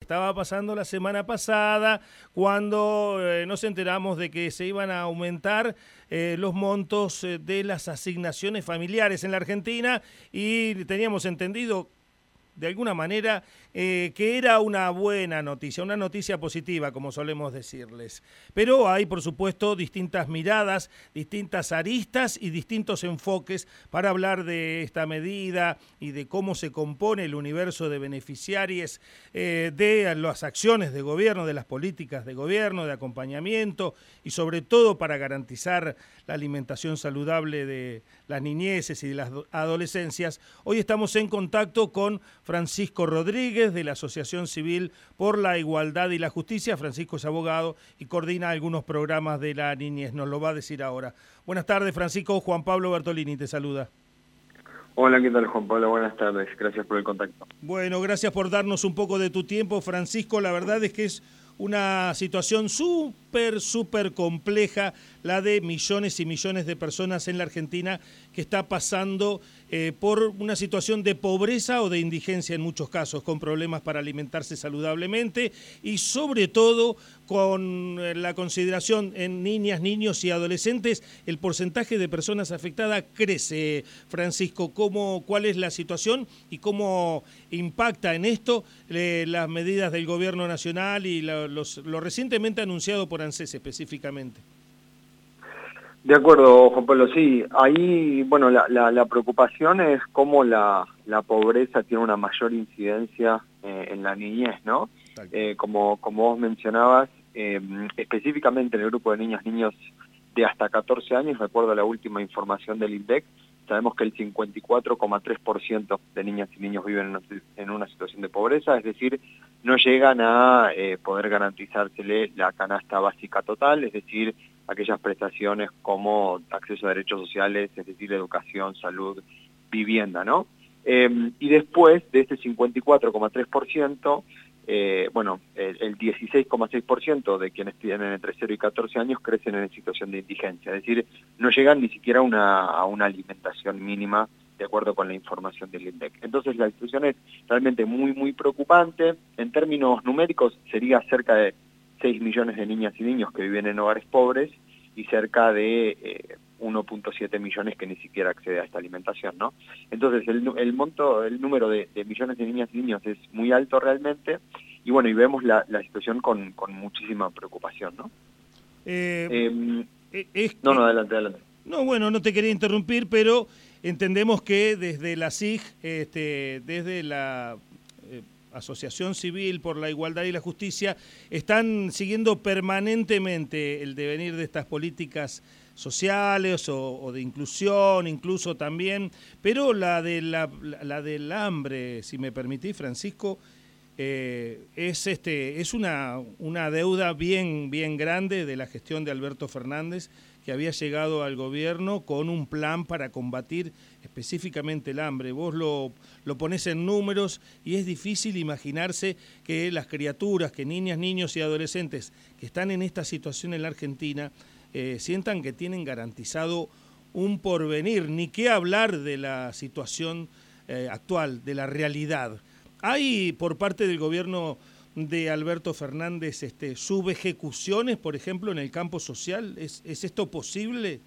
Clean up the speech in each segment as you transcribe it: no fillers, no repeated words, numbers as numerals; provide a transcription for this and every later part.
estaba pasando la semana pasada cuando nos enteramos de que se iban a aumentar los montos de las asignaciones familiares en la Argentina y teníamos entendido de alguna manera que era una buena noticia, una noticia positiva, como solemos decirles. Pero hay, por supuesto, distintas miradas, distintas aristas y distintos enfoques para hablar de esta medida y de cómo se compone el universo de beneficiarios de las acciones de gobierno, de las políticas de gobierno, de acompañamiento y sobre todo para garantizar la alimentación saludable de las niñeces y de las adolescencias. Hoy estamos en contacto con Francisco Rodríguez, de la Asociación Civil por la Igualdad y la Justicia. Francisco es abogado y coordina algunos programas de la niñez. Nos lo va a decir ahora. Buenas tardes, Francisco. Juan Pablo Bertolini te saluda. Hola, ¿qué tal, Juan Pablo? Buenas tardes. Gracias por el contacto. Bueno, gracias por darnos un poco de tu tiempo, Francisco. La verdad es que es una situación súper compleja, la de millones y millones de personas en la Argentina que está pasando por una situación de pobreza o de indigencia en muchos casos, con problemas para alimentarse saludablemente y sobre todo con la consideración en niñas, niños y adolescentes, el porcentaje de personas afectadas crece. Francisco, ¿cuál es la situación y cómo impacta en esto las medidas del gobierno nacional y lo recientemente anunciado por ANSES específicamente? De acuerdo, Juan Pablo, sí. Ahí, bueno, la preocupación es cómo la pobreza tiene una mayor incidencia en la niñez, ¿no? Como vos mencionabas, específicamente en el grupo de niñas, niños de hasta 14 años, de acuerdo a la última información del INDEC, sabemos que el 54,3% de niñas y niños viven en una situación de pobreza, es decir, no llegan a poder garantizársele la canasta básica total, es decir, aquellas prestaciones como acceso a derechos sociales, es decir, educación, salud, vivienda, ¿no? Y después de este 54,3%, bueno, el 16,6% de quienes tienen entre 0 y 14 años crecen en situación de indigencia, es decir, no llegan ni siquiera a una alimentación mínima de acuerdo con la información del INDEC. Entonces la situación es realmente muy preocupante. En términos numéricos sería cerca de 6 millones de niñas y niños que viven en hogares pobres y cerca de 1.7 millones que ni siquiera accede a esta alimentación, ¿no? Entonces el número de millones de niñas y niños es muy alto realmente y bueno, y vemos la situación con muchísima preocupación, ¿no? No, adelante. No, bueno, no te quería interrumpir, pero entendemos que desde la SIG, desde la Asociación Civil por la Igualdad y la Justicia, están siguiendo permanentemente el devenir de estas políticas sociales o de inclusión, incluso también, pero la del hambre, si me permitís, Francisco, es una deuda bien grande de la gestión de Alberto Fernández, que había llegado al gobierno con un plan para combatir específicamente el hambre. Vos lo ponés en números y es difícil imaginarse que las criaturas, que niñas, niños y adolescentes que están en esta situación en la Argentina sientan que tienen garantizado un porvenir, ni qué hablar de la situación actual, de la realidad. ¿Hay por parte del gobierno de Alberto Fernández subejecuciones, por ejemplo, en el campo social? ¿Es esto posible?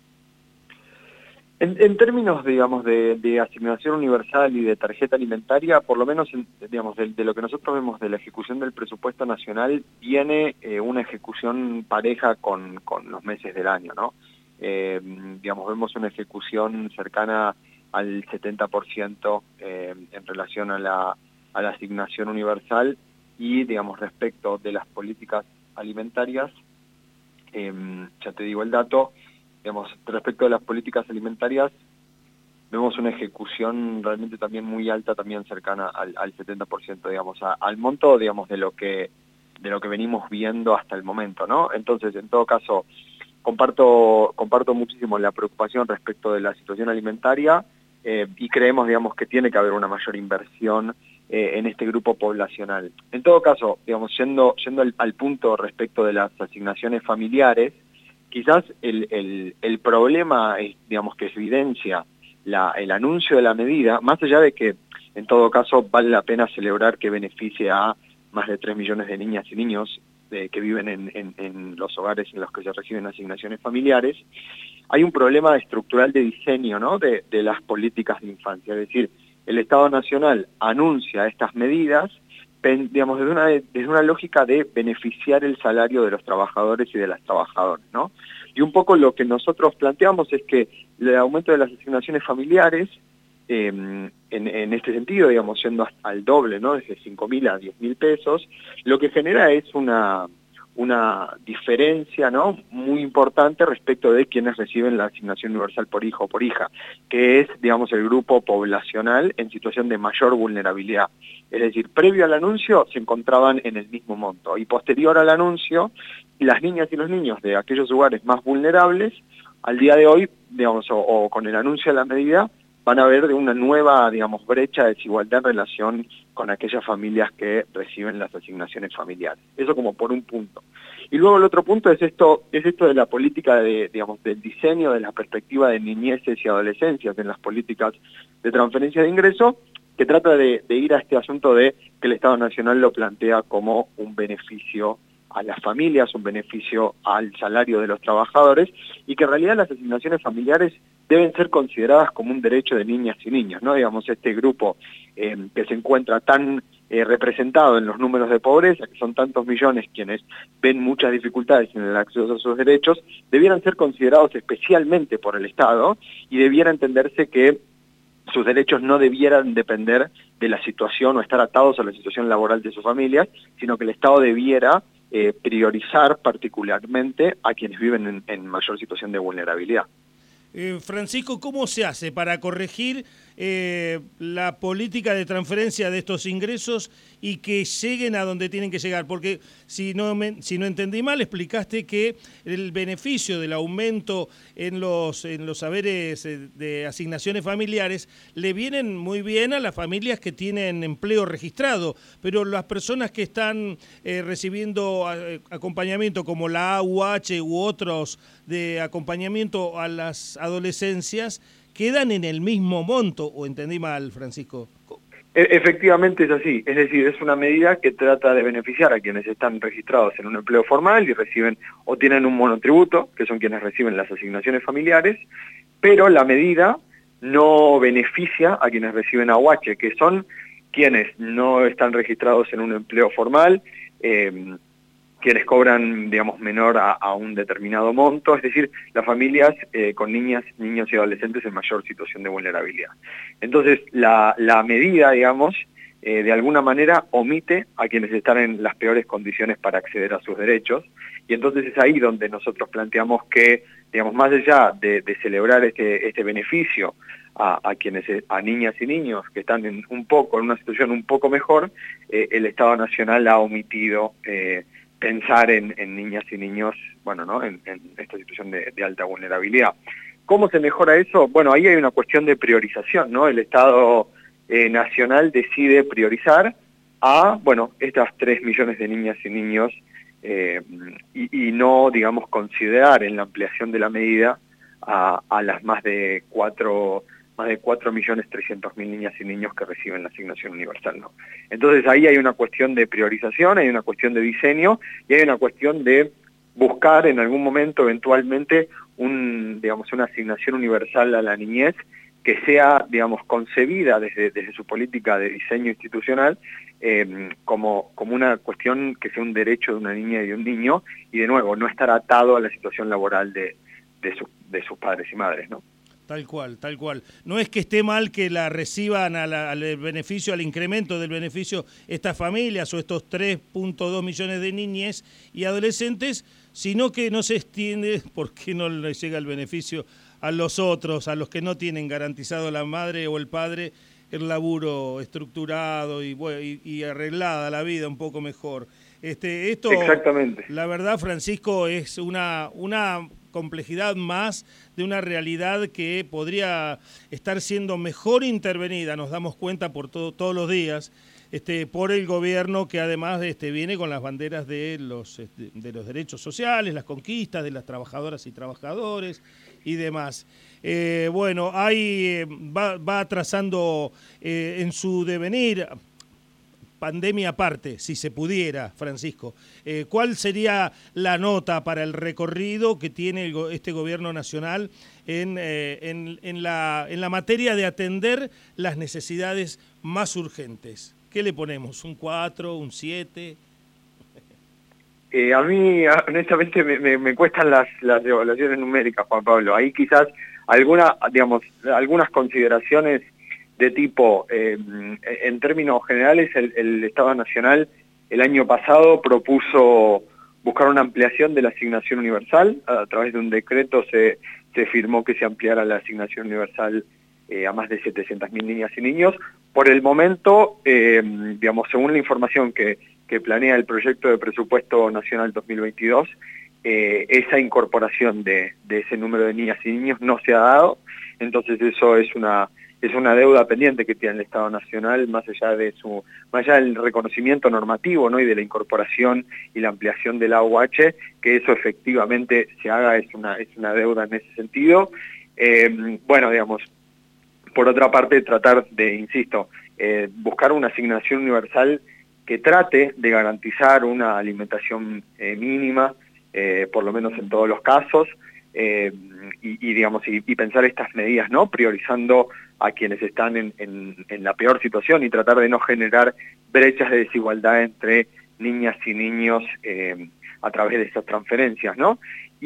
En términos, digamos, de asignación universal y de tarjeta alimentaria, por lo menos, digamos, de lo que nosotros vemos de la ejecución del presupuesto nacional, viene una ejecución pareja con los meses del año, ¿no? Digamos, vemos una ejecución cercana al 70% en relación a la asignación universal y, digamos, respecto de las políticas alimentarias, ya te digo el dato, digamos, respecto de las políticas alimentarias, vemos una ejecución realmente también muy alta, también cercana al 70%, digamos, al monto, digamos, de lo que venimos viendo hasta el momento, ¿no? Entonces, en todo caso, comparto muchísimo la preocupación respecto de la situación alimentaria y creemos, digamos, que tiene que haber una mayor inversión en este grupo poblacional. En todo caso, digamos, yendo al punto respecto de las asignaciones familiares, quizás el problema, digamos, que evidencia el anuncio de la medida, más allá de que en todo caso vale la pena celebrar que beneficie a más de 3 millones de niñas y niños que viven en los hogares en los que se reciben asignaciones familiares, hay un problema estructural de diseño, ¿no?, de las políticas de infancia. Es decir, el Estado Nacional anuncia estas medidas, digamos, desde una lógica de beneficiar el salario de los trabajadores y de las trabajadoras, ¿no? Y un poco lo que nosotros planteamos es que el aumento de las asignaciones familiares, en este sentido, digamos, yendo hasta al doble, ¿no?, desde 5.000 a 10.000 pesos, lo que genera es una diferencia, ¿no?, muy importante respecto de quienes reciben la asignación universal por hijo o por hija, que es, digamos, el grupo poblacional en situación de mayor vulnerabilidad. Es decir, previo al anuncio se encontraban en el mismo monto, y posterior al anuncio, las niñas y los niños de aquellos lugares más vulnerables, al día de hoy, digamos, o con el anuncio de la medida, van a ver de una nueva, digamos, brecha de desigualdad en relación con aquellas familias que reciben las asignaciones familiares. Eso como por un punto. Y luego el otro punto es esto de la política digamos, del diseño de la perspectiva de niñeces y adolescencias en las políticas de transferencia de ingreso, que trata de ir a este asunto de que el Estado Nacional lo plantea como un beneficio a las familias, un beneficio al salario de los trabajadores, y que en realidad las asignaciones familiares deben ser consideradas como un derecho de niñas y niños, ¿no? Digamos, este grupo que se encuentra tan representado en los números de pobreza, que son tantos millones quienes ven muchas dificultades en el acceso a sus derechos, debieran ser considerados especialmente por el Estado, y debiera entenderse que sus derechos no debieran depender de la situación o estar atados a la situación laboral de sus familias, sino que el Estado debiera priorizar particularmente a quienes viven en mayor situación de vulnerabilidad. Francisco, ¿cómo se hace para corregir la política de transferencia de estos ingresos y que lleguen a donde tienen que llegar? Porque si no entendí mal, explicaste que el beneficio del aumento en los saberes de asignaciones familiares le vienen muy bien a las familias que tienen empleo registrado, pero las personas que están recibiendo acompañamiento como la AUH u otros de acompañamiento a las adolescencias quedan en el mismo monto, ¿o entendí mal, Francisco? Efectivamente es así, es decir, es una medida que trata de beneficiar a quienes están registrados en un empleo formal y reciben o tienen un monotributo, que son quienes reciben las asignaciones familiares, pero la medida no beneficia a quienes reciben AUH, que son quienes no están registrados en un empleo formal, quienes cobran, digamos, menor a un determinado monto, es decir, las familias con niñas, niños y adolescentes en mayor situación de vulnerabilidad. Entonces, la medida, digamos, de alguna manera omite a quienes están en las peores condiciones para acceder a sus derechos, y entonces es ahí donde nosotros planteamos que, digamos, más allá de celebrar este beneficio a niñas y niños que están en una situación un poco mejor, el Estado Nacional ha omitido pensar en niñas y niños, bueno, ¿no?, en esta situación de alta vulnerabilidad. ¿Cómo se mejora eso? Bueno, ahí hay una cuestión de priorización, ¿no? El Estado Nacional decide priorizar a, bueno, estas 3 millones de niñas y niños y no, digamos, considerar en la ampliación de la medida a las más de 4.300.000 niñas y niños que reciben la asignación universal, ¿no? Entonces ahí hay una cuestión de priorización, hay una cuestión de diseño y hay una cuestión de buscar en algún momento eventualmente una asignación universal a la niñez que sea, digamos, concebida desde su política de diseño institucional como una cuestión que sea un derecho de una niña y de un niño, y de nuevo, no estar atado a la situación laboral de sus padres y madres, ¿no? Tal cual, tal cual. No es que esté mal que la reciban al beneficio, al incremento del beneficio estas familias o estos 3.2 millones de niñas y adolescentes, sino que no se extiende por qué no les llega el beneficio a los otros, a los que no tienen garantizado la madre o el padre el laburo estructurado y arreglada la vida un poco mejor. Esto, exactamente. La verdad, Francisco, es una complejidad más de una realidad que podría estar siendo mejor intervenida, nos damos cuenta por todos los días, por el gobierno, que además viene con las banderas de los derechos sociales, las conquistas de las trabajadoras y trabajadores y demás. Bueno, ahí va trazando en su devenir, pandemia aparte, si se pudiera, Francisco, ¿cuál sería la nota para el recorrido que tiene este gobierno nacional en la materia de atender las necesidades más urgentes? ¿Qué le ponemos? ¿Un 4, un 7? A mí, honestamente, me cuestan las evaluaciones numéricas, Juan Pablo. Ahí quizás algunas consideraciones de tipo, en términos generales, el Estado Nacional el año pasado propuso buscar una ampliación de la asignación universal. A través de un decreto se firmó que se ampliara la asignación universal a más de 700.000 niñas y niños. Por el momento, según la información que planea el proyecto de presupuesto nacional 2022, esa incorporación de ese número de niñas y niños no se ha dado. Entonces eso es una deuda pendiente que tiene el Estado Nacional, más allá del reconocimiento normativo, ¿no? Y de la incorporación y la ampliación del AUH, que eso efectivamente se haga, es una deuda en ese sentido. Por otra parte, tratar de, insisto, buscar una asignación universal que trate de garantizar una alimentación mínima, por lo menos en todos los casos, y pensar estas medidas, ¿no? Priorizando a quienes están en la peor situación y tratar de no generar brechas de desigualdad entre niñas y niños a través de estas transferencias, ¿no?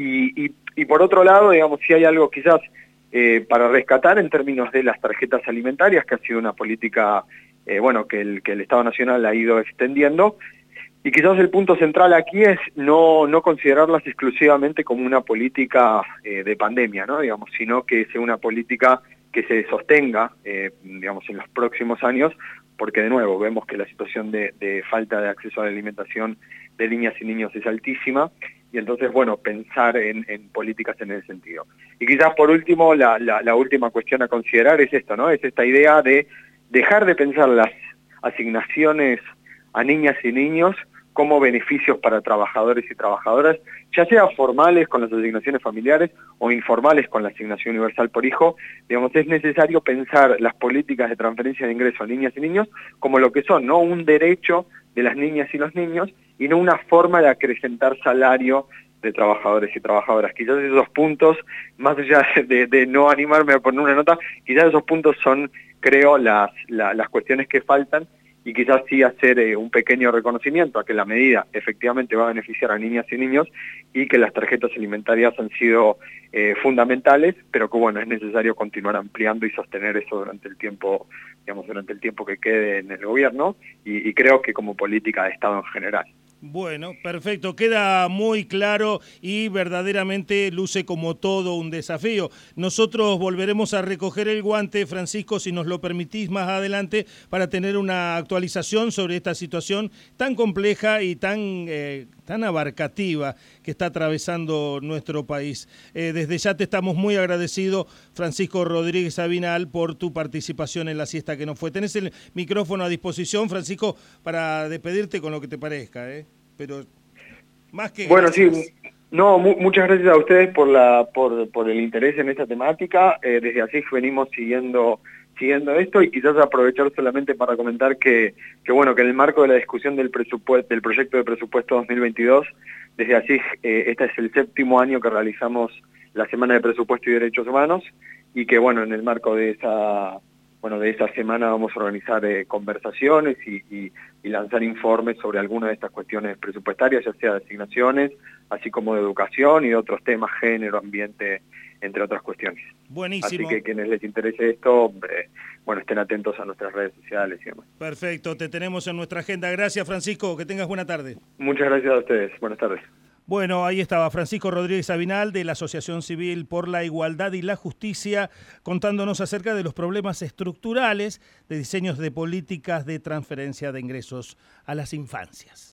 Y por otro lado, si hay algo quizás para rescatar en términos de las tarjetas alimentarias, que ha sido una política que el Estado Nacional ha ido extendiendo, y quizás el punto central aquí es no considerarlas exclusivamente como una política de pandemia, ¿no? Sino que sea una política que se sostenga, en los próximos años, porque de nuevo vemos que la situación de falta de acceso a la alimentación de niñas y niños es altísima, y entonces, pensar en políticas en ese sentido. Y quizás por último, la última cuestión a considerar es esto, ¿no? Es esta idea de dejar de pensar las asignaciones a niñas y niños como beneficios para trabajadores y trabajadoras, ya sea formales con las asignaciones familiares o informales con la asignación universal por hijo. Es necesario pensar las políticas de transferencia de ingresos a niñas y niños como lo que son, no un derecho de las niñas y los niños, y no una forma de acrecentar salario de trabajadores y trabajadoras. Quizás esos puntos, más allá de no animarme a poner una nota, quizás esos puntos son, creo, las cuestiones que faltan, y quizás sí hacer un pequeño reconocimiento a que la medida efectivamente va a beneficiar a niñas y niños, y que las tarjetas alimentarias han sido fundamentales, pero que es necesario continuar ampliando y sostener eso durante el tiempo, durante el tiempo que quede en el gobierno, y creo que como política de Estado en general. Bueno, perfecto, queda muy claro y verdaderamente luce como todo un desafío. Nosotros volveremos a recoger el guante, Francisco, si nos lo permitís más adelante, para tener una actualización sobre esta situación tan compleja y tan abarcativa que está atravesando nuestro país. Desde ya te estamos muy agradecidos, Francisco Rodríguez Sabinal, por tu participación en la siesta que nos fue. Tenés el micrófono a disposición, Francisco, para despedirte con lo que te parezca, pero más que gracias. Sí, muchas gracias a ustedes por el interés en esta temática. Desde ASIG venimos siguiendo esto, y quizás aprovechar solamente para comentar que en el marco de la discusión del proyecto de presupuesto 2022, desde ASIG este es el 7º año que realizamos la Semana de Presupuesto y Derechos Humanos, y que en el marco de esa semana vamos a organizar conversaciones y lanzar informes sobre algunas de estas cuestiones presupuestarias, ya sea de asignaciones, así como de educación y de otros temas, género, ambiente, entre otras cuestiones. Buenísimo. Así que quienes les interese esto, estén atentos a nuestras redes sociales y demás. Perfecto, te tenemos en nuestra agenda. Gracias, Francisco, que tengas buena tarde. Muchas gracias a ustedes. Buenas tardes. Bueno, ahí estaba Francisco Rodríguez Sabinal, de la Asociación Civil por la Igualdad y la Justicia, contándonos acerca de los problemas estructurales de diseños de políticas de transferencia de ingresos a las infancias.